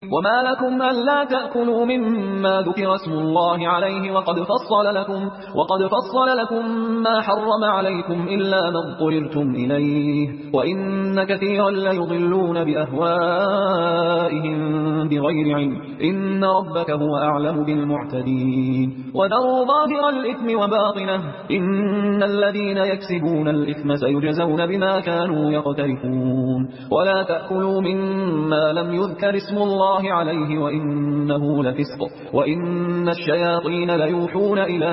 وما لكم ألا تأكلوا مما ذكر اسم الله عليه وقد فصل لكم ما حرم عليكم إلا ما اضطررتم إليه وإن كثيرا ليضلون بأهوائهم بغير علم إن ربك هو أعلم بالمعتدين وذروا ظاهر الإثم وباطنه إن الذين يكسبون الإثم سيجزون بما كانوا يقترفون ولا تأكلوا مما لم يذكر اسم الله عليه وإنه لفسق وإن الشياطين ليوحون إلى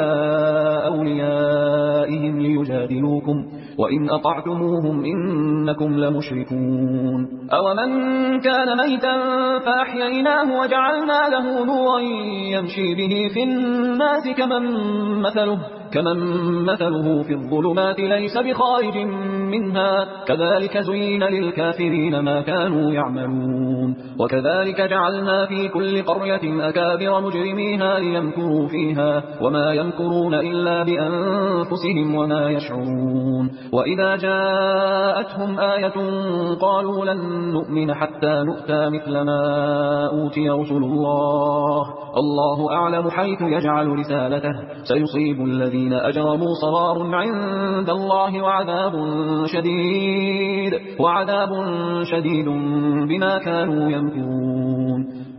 أوليائهم ليجادلوكم وإن أطعتموهم إنكم لمشركون أومن كان ميتا فأحييناه وجعلنا له نورا يمشي به في الناس كمن مثله في الظلمات ليس بخارج منها كذلك زين للكافرين ما كانوا يعملون وكذلك جعلنا في كل قرية أكابر مجرميها ليمكروا فيها وما يمكرون إلا بأنفسهم وما يشعرون وإذا جاءتهم آية قالوا لن نؤمن حتى نؤتى مثل ما أوتي رسل الله أعلم حيث يجعل رسالته سيصيب الذين أجرموا صغار عند الله وعذاب شديد بما كانوا يمكرون